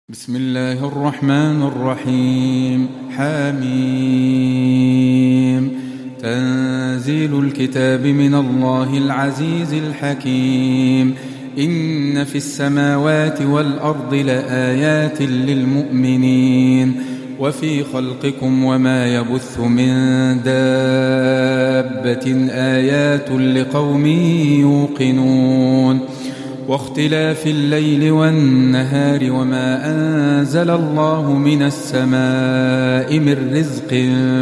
بسم الله الرحمن الرحيم. حميم. تنزيل الكتاب من الله العزيز الحكيم. إن في السماوات والأرض لآيات للمؤمنين وفي خلقكم وما يبث من دابة آيات لقوم يوقنون واختلاف الليل والنهار وما أنزل الله من السماء من رزق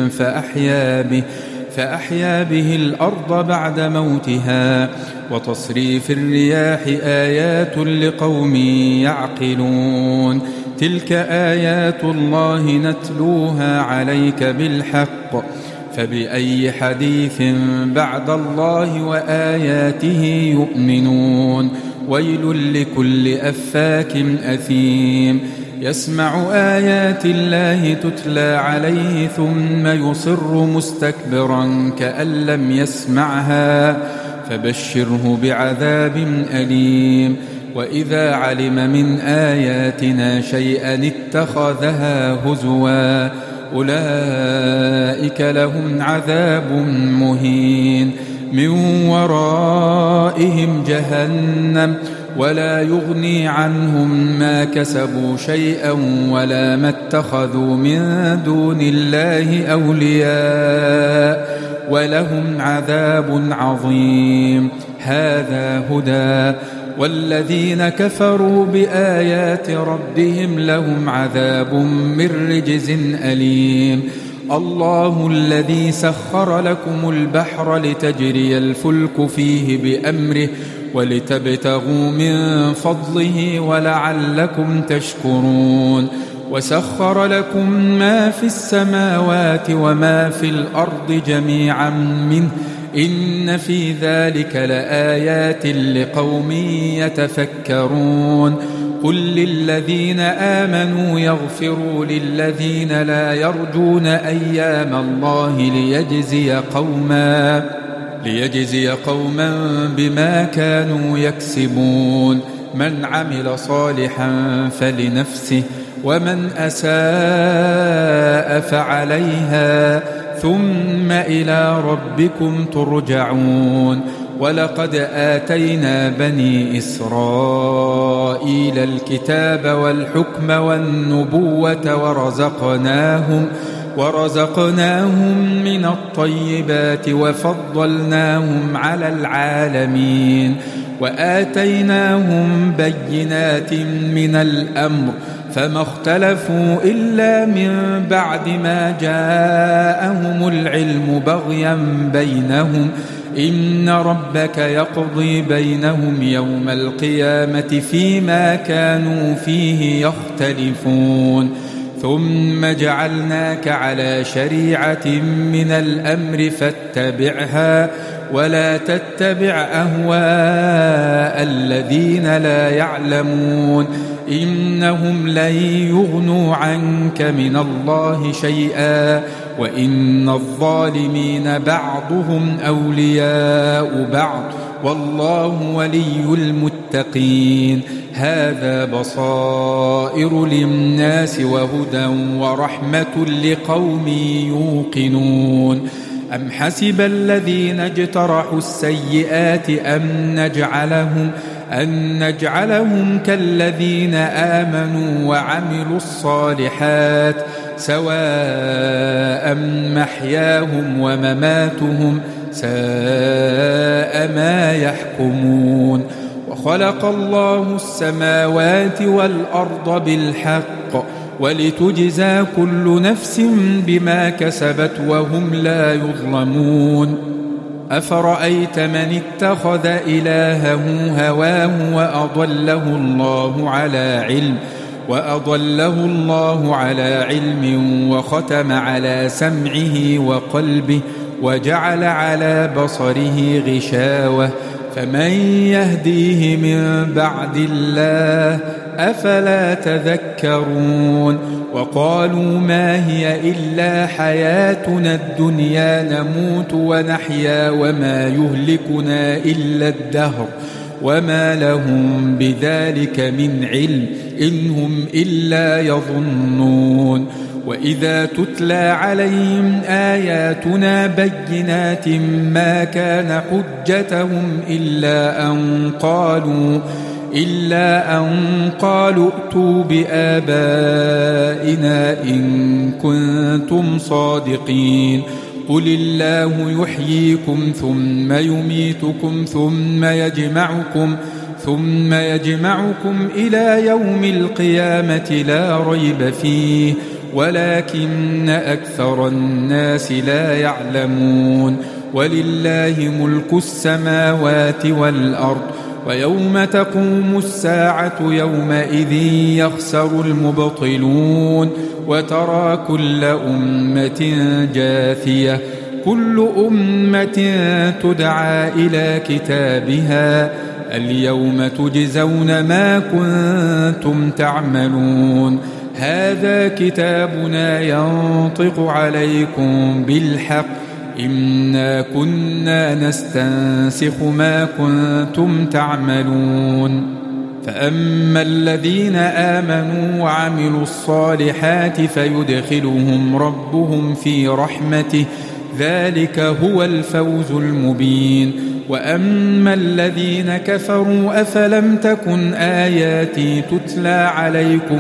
فأحيا به الأرض بعد موتها وتصريف الرياح آيات لقوم يعقلون. تلك آيات الله نتلوها عليك بالحق فبأي حديث بعد الله وآياته يؤمنون. ويل لكل أفاك أثيم يسمع آيات الله تتلى عليه ثم يصر مستكبرا كأن لم يسمعها فبشره بعذاب أليم. وإذا علم من آياتنا شيئا اتخذها هزوا أولئك لهم عذاب مهين من ورائهم جهنم ولا يغني عنهم ما كسبوا شيئا ولا ما اتخذوا من دون الله أولياء ولهم عذاب عظيم. هذا هدى والذين كفروا بآيات ربهم لهم عذاب من رجز أليم. الله الذي سخر لكم البحر لتجري الفلك فيه بأمره ولتبتغوا من فضله ولعلكم تشكرون. وسخر لكم ما في السماوات وما في الأرض جميعا منه إن في ذلك لآيات لقوم يتفكرون. قل للذين آمنوا يغفروا للذين لا يرجون أيام الله ليجزي قوما بما كانوا يكسبون. من عمل صالحا فلنفسه ومن أساء فعليها ثم إلى ربكم ترجعون. ولقد آتينا بني إسرائيل الكتاب والحكم والنبوة ورزقناهم من الطيبات وفضلناهم على العالمين وآتيناهم بينات من الأمر فما اختلفوا إلا من بعد ما جاءهم العلم بغيا بينهم إن ربك يقضي بينهم يوم القيامة فيما كانوا فيه يختلفون. ثم جعلناك على شريعة من الأمر فاتبعها ولا تتبع أهواء الذين لا يعلمون إنهم لن يغنوا عنك من الله شيئا وإن الظالمين بعضهم أولياء بعض والله ولي المتقين. هذا بصائر للناس وهدى ورحمة لقوم يوقنون. أم حسب الذين اجترحوا السيئات أن نجعلهم كالذين آمنوا وعملوا الصالحات سواء محياهم ومماتهم ساء ما يحكمون. وخلق الله السماوات والأرض بالحق ولتجزى كل نفس بما كسبت وهم لا يظلمون. أفرأيت من اتخذ إلهه هواه وأضله الله على علم وختم على سمعه وقلبه وجعل على بصره غشاوة فمن يهديه من بعد الله أفلا تذكرون. وقالوا ما هي إلا حياتنا الدنيا نموت ونحيا وما يهلكنا إلا الدهر وما لهم بذلك من علم إن هم إلا يظنون. وإذا تتلى عليهم آياتنا بينات ما كان حجتهم إلا أن قالوا ائتوا بآبائنا إن كنتم صادقين. قل الله يحييكم ثم يميتكم ثم يجمعكم إلى يوم القيامة لا ريب فيه ولكن أكثر الناس لا يعلمون. ولله ملك السماوات والأرض ويوم تقوم الساعة يومئذ يخسر المبطلون. وترى كل أمة جاثية كل أمة تدعى إلى كتابها اليوم تجزون ما كنتم تعملون. هذا كتابنا ينطق عليكم بالحق إنا كنا نستنسخ ما كنتم تعملون. فأما الذين آمنوا وعملوا الصالحات فيدخلهم ربهم في رحمته ذلك هو الفوز المبين. وأما الذين كفروا أفلم تكن آياتي تتلى عليكم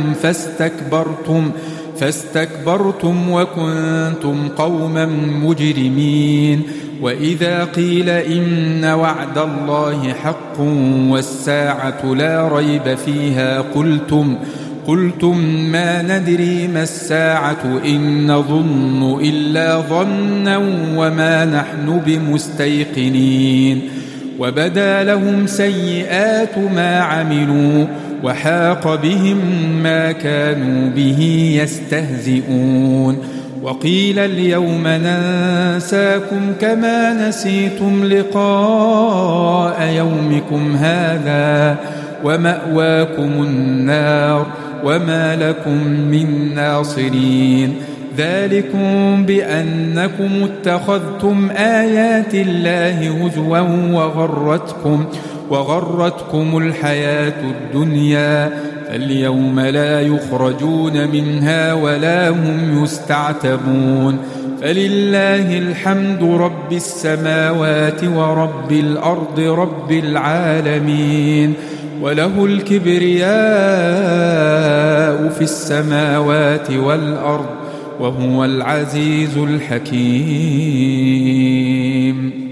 فاستكبرتم وكنتم قوما مجرمين. وإذا قيل إن وعد الله حق والساعة لا ريب فيها قلتم ما ندري ما الساعة إن نظن إلا ظنا وما نحن بمستيقنين. وبدا لهم سيئات ما عملوا وحاق بهم ما كانوا به يستهزئون. وقيل اليوم ننساكم كما نسيتم لقاء يومكم هذا ومأواكم النار وما لكم من ناصرين. ذلكم بأنكم اتخذتم آيات الله هزوا وغرتكم الحياة الدنيا فاليوم لا يخرجون منها ولا هم يستعتبون. فلله الحمد رب السماوات ورب الأرض رب العالمين. وله الكبرياء في السماوات والأرض وهو العزيز الحكيم.